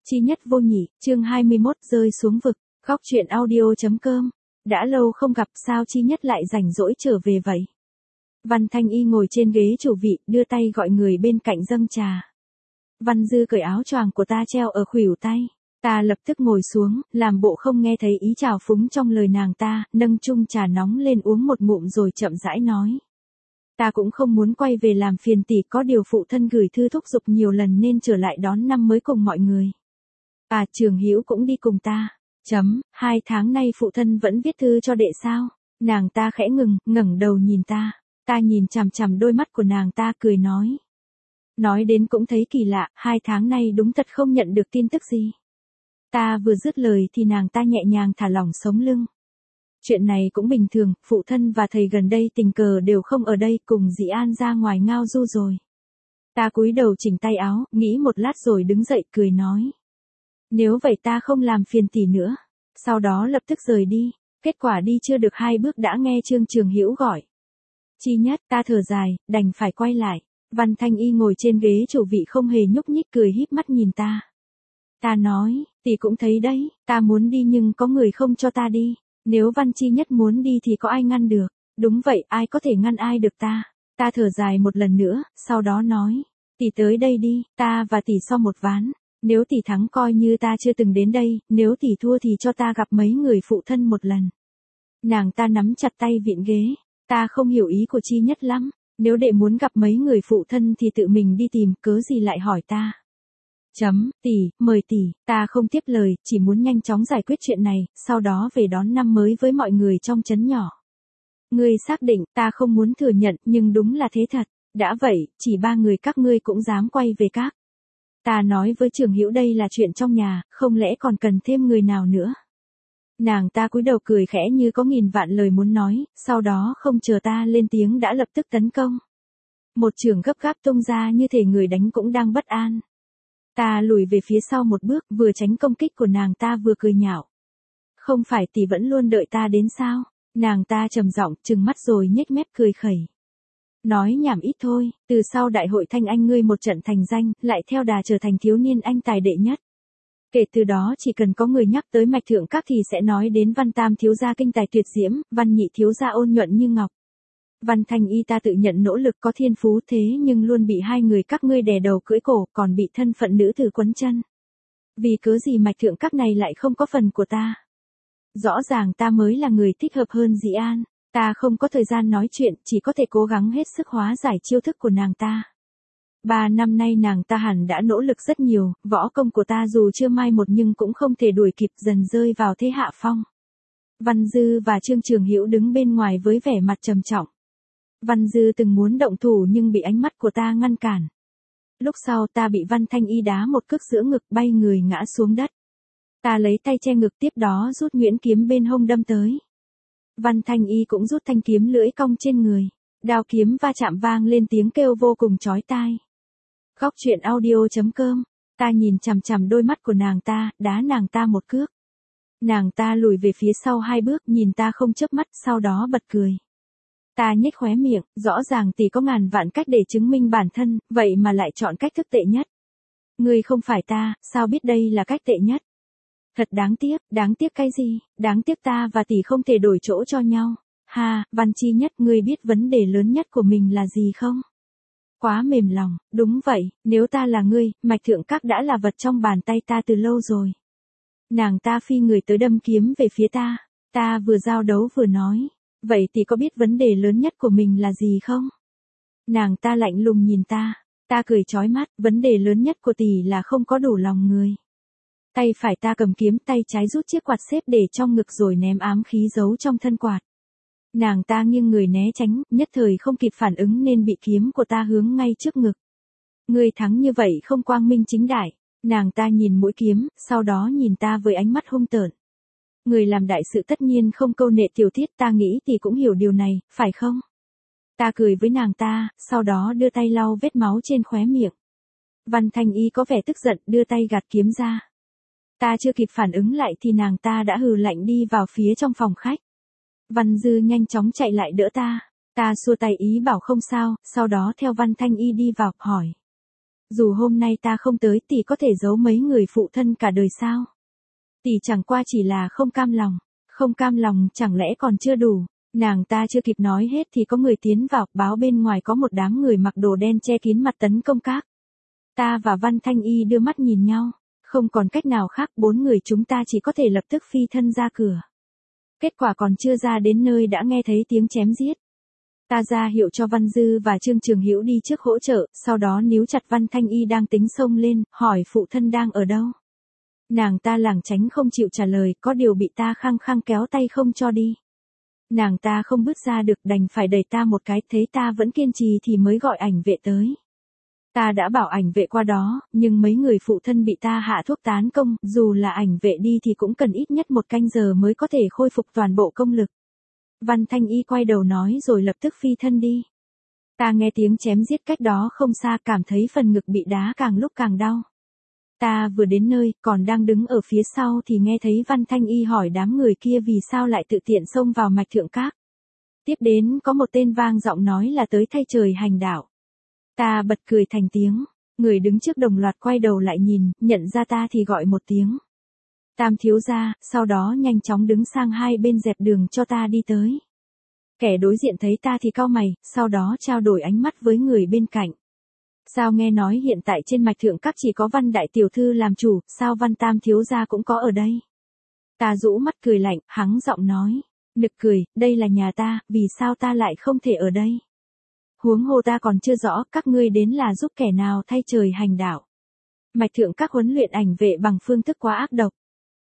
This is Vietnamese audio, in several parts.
Chi nhất vô nhị, chương 21 rơi xuống vực, góc truyện audio.com. Đã lâu không gặp sao Chi nhất lại rảnh rỗi trở về vậy? Văn Thanh Y ngồi trên ghế chủ vị, đưa tay gọi người bên cạnh dâng trà. Văn Dư cởi áo choàng của ta treo ở khuỷu tay. Ta lập tức ngồi xuống, làm bộ không nghe thấy ý trào phúng trong lời nàng ta, nâng chung trà nóng lên uống một ngụm rồi chậm rãi nói. Ta cũng không muốn quay về làm phiền tỷ, có điều phụ thân gửi thư thúc giục nhiều lần nên trở lại đón năm mới cùng mọi người. À, Trường Hữu cũng đi cùng ta. 2 tháng nay phụ thân vẫn viết thư cho đệ sao? Nàng ta khẽ ngẩng đầu nhìn ta. Ta nhìn chằm chằm đôi mắt của nàng ta cười nói. Nói đến cũng thấy kỳ lạ, 2 tháng nay đúng thật không nhận được tin tức gì. Ta vừa dứt lời thì nàng ta nhẹ nhàng thả lỏng sống lưng. Chuyện này cũng bình thường, phụ thân và thầy gần đây tình cờ đều không ở đây, cùng dì An ra ngoài ngao du rồi. Ta cúi đầu chỉnh tay áo, nghĩ một lát rồi đứng dậy cười nói. Nếu vậy ta không làm phiền tỷ nữa. Sau đó lập tức rời đi. Kết quả đi chưa được 2 bước đã nghe Trương Trường Hữu gọi. Chi nhất, ta thở dài, đành phải quay lại. Văn Thanh Y ngồi trên ghế chủ vị không hề nhúc nhích, cười híp mắt nhìn ta. Ta nói, tỷ cũng thấy đấy, ta muốn đi nhưng có người không cho ta đi. Nếu Văn Chi nhất muốn đi thì có ai ngăn được? Đúng vậy, ai có thể ngăn ai được ta? Ta thở dài một lần nữa, sau đó nói. Tỷ tới đây đi, ta và tỷ so một ván. Nếu tỷ thắng coi như ta chưa từng đến đây, nếu tỷ thua thì cho ta gặp mấy người phụ thân một lần. Nàng ta nắm chặt tay vịn ghế. Ta không hiểu ý của Chi nhất lắm. Nếu đệ muốn gặp mấy người phụ thân thì tự mình đi tìm, cớ gì lại hỏi ta? Tỷ, mời tỷ, ta không tiếp lời, chỉ muốn nhanh chóng giải quyết chuyện này, sau đó về đón năm mới với mọi người trong trấn nhỏ. Ngươi xác định, ta không muốn thừa nhận, nhưng đúng là thế thật. Đã vậy, chỉ 3 người các ngươi cũng dám quay về các. Ta nói với Trường Hữu đây là chuyện trong nhà, không lẽ còn cần thêm người nào nữa. Nàng ta cúi đầu cười khẽ như có nghìn vạn lời muốn nói, sau đó không chờ ta lên tiếng đã lập tức tấn công. Một chưởng gấp gáp tung ra như thể người đánh cũng đang bất an. Ta lùi về phía sau một bước, vừa tránh công kích của nàng ta vừa cười nhạo. Không phải tỷ vẫn luôn đợi ta đến sao? Nàng ta trầm giọng, trừng mắt rồi nhếch mép cười khẩy. Nói nhảm ít thôi, từ sau đại hội Thanh Anh ngươi một trận thành danh, lại theo đà trở thành thiếu niên anh tài đệ nhất. Kể từ đó chỉ cần có người nhắc tới Mạch Thượng Các thì sẽ nói đến Văn Tam thiếu gia kinh tài tuyệt diễm, Văn Nhị thiếu gia ôn nhuận như ngọc. Văn Thanh Y ta tự nhận nỗ lực có thiên phú thế nhưng luôn bị 2 người các ngươi đè đầu cưỡi cổ, còn bị thân phận nữ tử quấn chân. Vì cớ gì Mạch Thượng Các này lại không có phần của ta? Rõ ràng ta mới là người thích hợp hơn dì An. Ta không có thời gian nói chuyện, chỉ có thể cố gắng hết sức hóa giải chiêu thức của nàng ta. 3 năm nay nàng ta hẳn đã nỗ lực rất nhiều, võ công của ta dù chưa mai một nhưng cũng không thể đuổi kịp, dần rơi vào thế hạ phong. Văn Dư và Trương Trường Hữu đứng bên ngoài với vẻ mặt trầm trọng. Văn Dư từng muốn động thủ nhưng bị ánh mắt của ta ngăn cản. Lúc sau ta bị Văn Thanh Y đá một cước giữa ngực, bay người ngã xuống đất. Ta lấy tay che ngực, tiếp đó rút nhuyễn kiếm bên hông đâm tới. Văn Thanh Y cũng rút thanh kiếm lưỡi cong trên người. Đao kiếm va chạm vang lên tiếng kêu vô cùng chói tai. Góc truyện audio.com. Ta nhìn chằm chằm đôi mắt của nàng ta, đá nàng ta một cước. Nàng ta lùi về phía sau 2 bước, nhìn ta không chớp mắt, sau đó bật cười. Ta nhếch khóe miệng, rõ ràng tỷ có ngàn vạn cách để chứng minh bản thân, vậy mà lại chọn cách thức tệ nhất. Ngươi không phải ta, sao biết đây là cách tệ nhất? Thật đáng tiếc cái gì? Đáng tiếc ta và tỷ không thể đổi chỗ cho nhau. Ha, Văn Chi nhất, ngươi biết vấn đề lớn nhất của mình là gì không? Quá mềm lòng, đúng vậy, nếu ta là ngươi, Mạch Thượng Các đã là vật trong bàn tay ta từ lâu rồi. Nàng ta phi người tới đâm kiếm về phía ta. Ta vừa giao đấu vừa nói. Vậy tỷ có biết vấn đề lớn nhất của mình là gì không? Nàng ta lạnh lùng nhìn ta. Ta cười chói mắt, vấn đề lớn nhất của tỷ là không có đủ lòng người. Tay phải ta cầm kiếm, tay trái rút chiếc quạt xếp để trong ngực rồi ném ám khí giấu trong thân quạt. Nàng ta nghiêng người né tránh, nhất thời không kịp phản ứng nên bị kiếm của ta hướng ngay trước ngực. Ngươi thắng như vậy không quang minh chính đại. Nàng ta nhìn mũi kiếm, sau đó nhìn ta với ánh mắt hung tợn. Người làm đại sự tất nhiên không câu nệ tiểu tiết, ta nghĩ thì cũng hiểu điều này, phải không? Ta cười với nàng ta, sau đó đưa tay lau vết máu trên khóe miệng. Văn Thanh Y có vẻ tức giận, đưa tay gạt kiếm ra. Ta chưa kịp phản ứng lại thì nàng ta đã hừ lạnh đi vào phía trong phòng khách. Văn Dư nhanh chóng chạy lại đỡ ta. Ta xua tay ý bảo không sao, sau đó theo Văn Thanh Y đi vào, hỏi. Dù hôm nay ta không tới tỷ có thể giấu mấy người phụ thân cả đời sao? Tỷ chẳng qua chỉ là không cam lòng. Không cam lòng chẳng lẽ còn chưa đủ. Nàng ta chưa kịp nói hết thì có người tiến vào, báo bên ngoài có một đám người mặc đồ đen che kín mặt tấn công các. Ta và Văn Thanh Y đưa mắt nhìn nhau. Không còn cách nào khác, 4 người chúng ta chỉ có thể lập tức phi thân ra cửa. Kết quả còn chưa ra đến nơi đã nghe thấy tiếng chém giết. Ta ra hiệu cho Văn Dư và Trương Trường Hữu đi trước hỗ trợ, sau đó níu chặt Văn Thanh Y đang tính xông lên, hỏi phụ thân đang ở đâu. Nàng ta lảng tránh không chịu trả lời, có điều bị ta khăng khăng kéo tay không cho đi. Nàng ta không bước ra được, đành phải đẩy ta một cái, thấy ta vẫn kiên trì thì mới gọi ảnh vệ tới. Ta đã bảo ảnh vệ qua đó, nhưng mấy người phụ thân bị ta hạ thuốc tán công, dù là ảnh vệ đi thì cũng cần ít nhất 1 canh giờ mới có thể khôi phục toàn bộ công lực. Văn Thanh Y quay đầu nói rồi lập tức phi thân đi. Ta nghe tiếng chém giết cách đó không xa, cảm thấy phần ngực bị đá càng lúc càng đau. Ta vừa đến nơi, còn đang đứng ở phía sau thì nghe thấy Văn Thanh Y hỏi đám người kia vì sao lại tự tiện xông vào mạch thượng các. Tiếp đến có một tên vang giọng nói là tới thay trời hành đạo. Ta bật cười thành tiếng, người đứng trước đồng loạt quay đầu lại nhìn, nhận ra ta thì gọi một tiếng. Tam thiếu gia, sau đó nhanh chóng đứng sang hai bên dẹp đường cho ta đi tới. Kẻ đối diện thấy ta thì cau mày, sau đó trao đổi ánh mắt với người bên cạnh. Sao nghe nói hiện tại trên mạch thượng các chỉ có Văn đại tiểu thư làm chủ, sao Văn tam thiếu gia cũng có ở đây? Ta rũ mắt cười lạnh, hắng giọng nói, nực cười, đây là nhà ta, vì sao ta lại không thể ở đây? Huống hồ ta còn chưa rõ các ngươi đến là giúp kẻ nào thay trời hành đạo. Mạch thượng các huấn luyện ảnh vệ bằng phương thức quá ác độc.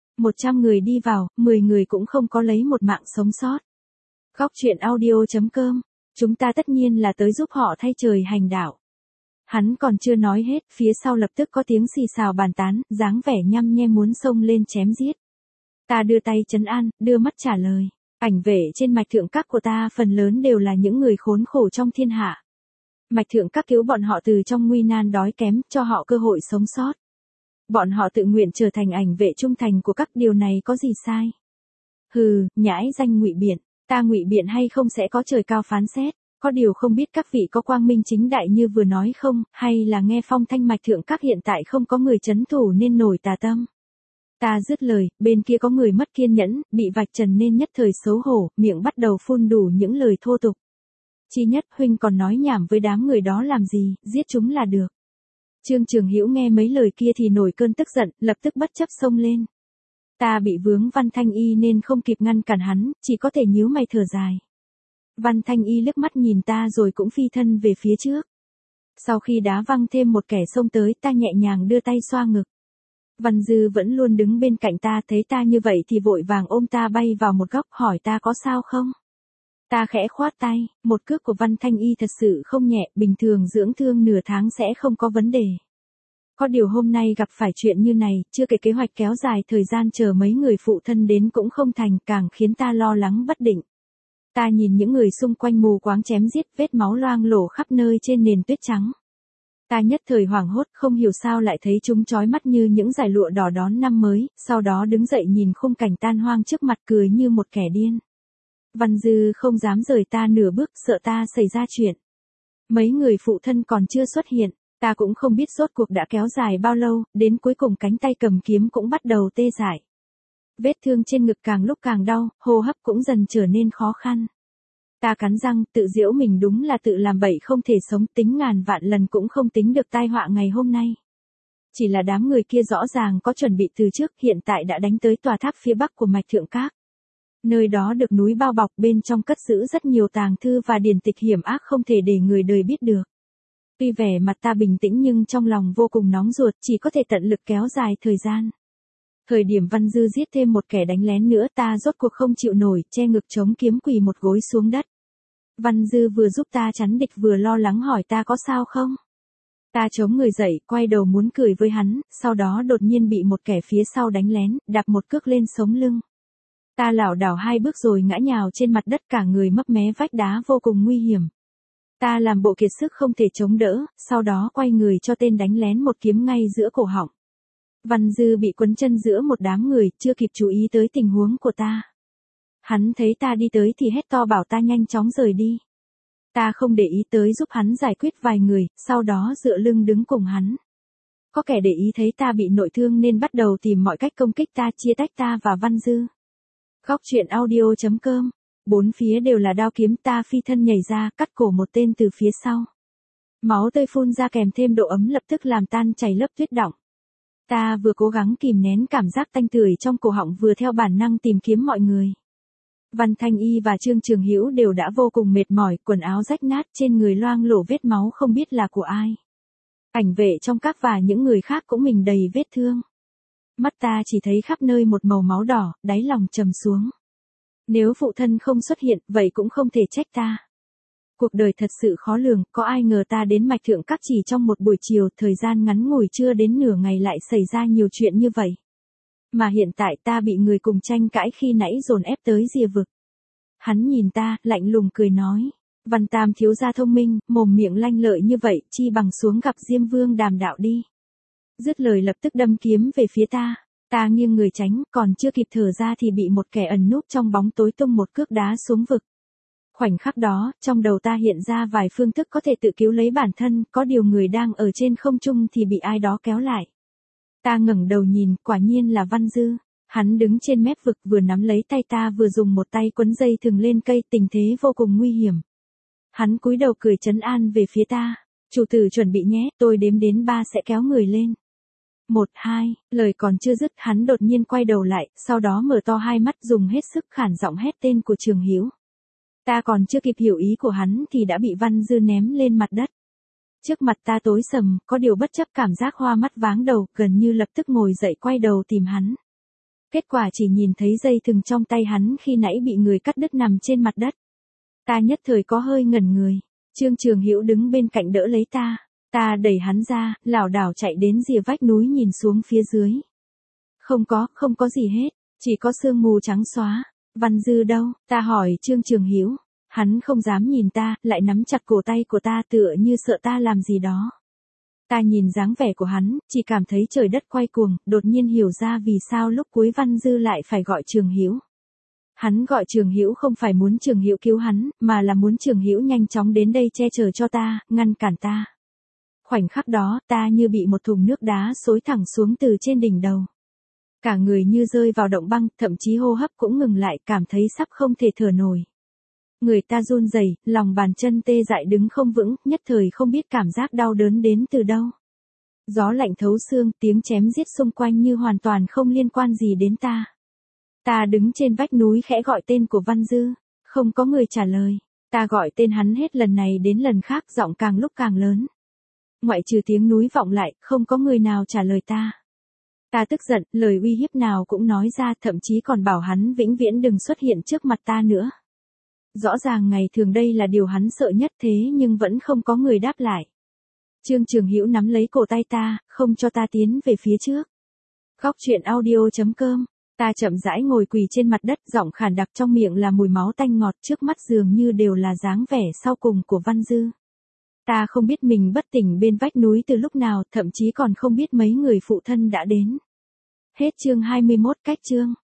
100 người đi vào, 10 người cũng không có lấy một mạng sống sót. Góc truyện audio.com, chúng ta tất nhiên là tới giúp họ thay trời hành đạo. Hắn còn chưa nói hết, phía sau lập tức có tiếng xì xào bàn tán, dáng vẻ nhăm nhe muốn xông lên chém giết. Ta đưa tay trấn an, đưa mắt trả lời. Ảnh vệ trên mạch thượng các của ta phần lớn đều là những người khốn khổ trong thiên hạ. Mạch thượng các cứu bọn họ từ trong nguy nan đói kém, cho họ cơ hội sống sót. Bọn họ tự nguyện trở thành ảnh vệ trung thành của các, điều này có gì sai? Hừ, nhãi danh ngụy biện, ta ngụy biện hay không sẽ có trời cao phán xét. Có điều không biết các vị có quang minh chính đại như vừa nói không, hay là nghe phong thanh mạch thượng các hiện tại không có người trấn thủ nên nổi tà tâm. Ta dứt lời, bên kia có người mất kiên nhẫn, bị vạch trần nên nhất thời xấu hổ, miệng bắt đầu phun đủ những lời thô tục. Chi nhất huynh còn nói nhảm với đám người đó làm gì, giết chúng là được. Trương Trường Hữu nghe mấy lời kia thì nổi cơn tức giận, lập tức bất chấp xông lên. Ta bị vướng Văn Thanh Y nên không kịp ngăn cản hắn, chỉ có thể nhíu mày thở dài. Văn Thanh Y liếc mắt nhìn ta rồi cũng phi thân về phía trước. Sau khi đá văng thêm một kẻ xông tới, ta nhẹ nhàng đưa tay xoa ngực. Văn Dư vẫn luôn đứng bên cạnh ta, thấy ta như vậy thì vội vàng ôm ta bay vào một góc, hỏi ta có sao không. Ta khẽ khoát tay, một cước của Văn Thanh Y thật sự không nhẹ, bình thường dưỡng thương nửa tháng sẽ không có vấn đề. Có điều hôm nay gặp phải chuyện như này, chưa kể kế hoạch kéo dài thời gian chờ mấy người phụ thân đến cũng không thành, càng khiến ta lo lắng bất định. Ta nhìn những người xung quanh mù quáng chém giết, vết máu loang lổ khắp nơi trên nền tuyết trắng. Ta nhất thời hoảng hốt, không hiểu sao lại thấy chúng chói mắt như những dải lụa đỏ đón năm mới, sau đó đứng dậy nhìn khung cảnh tan hoang trước mặt cười như một kẻ điên. Văn Dư không dám rời ta nửa bước, sợ ta xảy ra chuyện. Mấy người phụ thân còn chưa xuất hiện, ta cũng không biết rốt cuộc đã kéo dài bao lâu, đến cuối cùng cánh tay cầm kiếm cũng bắt đầu tê dại. Vết thương trên ngực càng lúc càng đau, hô hấp cũng dần trở nên khó khăn. Ta cắn răng, tự giễu mình đúng là tự làm bậy không thể sống, tính ngàn vạn lần cũng không tính được tai họa ngày hôm nay. Chỉ là đám người kia rõ ràng có chuẩn bị từ trước, hiện tại đã đánh tới tòa tháp phía bắc của mạch thượng các. Nơi đó được núi bao bọc, bên trong cất giữ rất nhiều tàng thư và điển tịch hiểm ác không thể để người đời biết được. Tuy vẻ mặt ta bình tĩnh nhưng trong lòng vô cùng nóng ruột, chỉ có thể tận lực kéo dài thời gian. Thời điểm Văn Dư giết thêm một kẻ đánh lén nữa, ta rốt cuộc không chịu nổi, che ngực chống kiếm quỳ một gối xuống đất. Văn Dư vừa giúp ta chắn địch vừa lo lắng hỏi ta có sao không. Ta chống người dậy, quay đầu muốn cười với hắn, sau đó đột nhiên bị một kẻ phía sau đánh lén, đạp một cước lên sống lưng. Ta lảo đảo 2 bước rồi ngã nhào trên mặt đất, cả người mấp mé vách đá vô cùng nguy hiểm. Ta làm bộ kiệt sức không thể chống đỡ, sau đó quay người cho tên đánh lén một kiếm ngay giữa cổ họng. Văn Dư bị quấn chân giữa một đám người, chưa kịp chú ý tới tình huống của ta. Hắn thấy ta đi tới thì hét to bảo ta nhanh chóng rời đi. Ta không để ý tới giúp hắn giải quyết vài người, sau đó dựa lưng đứng cùng hắn. Có kẻ để ý thấy ta bị nội thương nên bắt đầu tìm mọi cách công kích ta, chia tách ta và Văn Dư. Góc truyện audio.com. Bốn phía đều là đao kiếm, ta phi thân nhảy ra, cắt cổ một tên từ phía sau. Máu tươi phun ra kèm thêm độ ấm lập tức làm tan chảy lớp tuyết đọng. Ta vừa cố gắng kìm nén cảm giác tanh tưởi trong cổ họng vừa theo bản năng tìm kiếm mọi người. Văn Thanh Y và Trương Trường Hữu đều đã vô cùng mệt mỏi, quần áo rách nát, trên người loang lổ vết máu không biết là của ai. Cảnh vệ trong các và những người khác cũng mình đầy vết thương. Mắt ta chỉ thấy khắp nơi một màu máu đỏ, đáy lòng trầm xuống. Nếu phụ thân không xuất hiện, vậy cũng không thể trách ta. Cuộc đời thật sự khó lường, có ai ngờ ta đến Mạch Thượng Các chỉ trong một buổi chiều, thời gian ngắn ngủi chưa đến nửa ngày lại xảy ra nhiều chuyện như vậy. Mà hiện tại ta bị người cùng tranh cãi khi nãy dồn ép tới rìa vực. Hắn nhìn ta, lạnh lùng cười nói. Văn Tam thiếu gia thông minh, mồm miệng lanh lợi như vậy, chi bằng xuống gặp Diêm Vương đàm đạo đi. Dứt lời lập tức đâm kiếm về phía ta. Ta nghiêng người tránh, còn chưa kịp thở ra thì bị một kẻ ẩn núp trong bóng tối tung một cước đá xuống vực. Khoảnh khắc đó, trong đầu ta hiện ra vài phương thức có thể tự cứu lấy bản thân, có điều người đang ở trên không trung thì bị ai đó kéo lại. Ta ngẩng đầu nhìn, quả nhiên là Văn Dư. Hắn đứng trên mép vực vừa nắm lấy tay ta vừa dùng một tay quấn dây thừng lên cây, tình thế vô cùng nguy hiểm. Hắn cúi đầu cười trấn an về phía ta. Chủ tử chuẩn bị nhé, tôi đếm đến 3 sẽ kéo người lên. 1, 2, lời còn chưa dứt hắn đột nhiên quay đầu lại, sau đó mở to hai mắt dùng hết sức khản giọng hét tên của Trường Hữu. Ta còn chưa kịp hiểu ý của hắn thì đã bị Văn Dư ném lên mặt đất. Trước mặt ta tối sầm, có điều bất chấp cảm giác hoa mắt váng đầu, gần như lập tức ngồi dậy quay đầu tìm hắn. Kết quả chỉ nhìn thấy dây thừng trong tay hắn khi nãy bị người cắt đứt nằm trên mặt đất. Ta nhất thời có hơi ngẩn người. Trương Trường Hữu đứng bên cạnh đỡ lấy ta. Ta đẩy hắn ra, lảo đảo chạy đến rìa vách núi nhìn xuống phía dưới. Không có gì hết, chỉ có sương mù trắng xóa. Văn Dư đâu? Ta hỏi Trương Trường Hữu. Hắn không dám nhìn ta, lại nắm chặt cổ tay của ta tựa như sợ ta làm gì đó. Ta nhìn dáng vẻ của hắn, chỉ cảm thấy trời đất quay cuồng, đột nhiên hiểu ra vì sao lúc cuối Văn Dư lại phải gọi Trường Hữu. Hắn gọi Trường Hữu không phải muốn Trường Hữu cứu hắn, mà là muốn Trường Hữu nhanh chóng đến đây che chở cho ta, ngăn cản ta. Khoảnh khắc đó, ta như bị một thùng nước đá xối thẳng xuống từ trên đỉnh đầu. Cả người như rơi vào động băng, thậm chí hô hấp cũng ngừng lại, cảm thấy sắp không thể thở nổi. Người ta run rẩy, lòng bàn chân tê dại đứng không vững, nhất thời không biết cảm giác đau đớn đến từ đâu. Gió lạnh thấu xương, tiếng chém giết xung quanh như hoàn toàn không liên quan gì đến ta. Ta đứng trên vách núi khẽ gọi tên của Văn Dư, không có người trả lời. Ta gọi tên hắn hết lần này đến lần khác, giọng càng lúc càng lớn. Ngoại trừ tiếng núi vọng lại, không có người nào trả lời ta. Ta tức giận, lời uy hiếp nào cũng nói ra, thậm chí còn bảo hắn vĩnh viễn đừng xuất hiện trước mặt ta nữa. Rõ ràng ngày thường đây là điều hắn sợ nhất thế nhưng vẫn không có người đáp lại. Trương Trường Hữu nắm lấy cổ tay ta, không cho ta tiến về phía trước. Góc truyện audio.com. Ta chậm rãi ngồi quỳ trên mặt đất, giọng khàn đặc, trong miệng là mùi máu tanh ngọt, trước mắt dường như đều là dáng vẻ sau cùng của Văn Dư. Ta không biết mình bất tỉnh bên vách núi từ lúc nào, thậm chí còn không biết mấy người phụ thân đã đến. Hết chương 21 cách chương.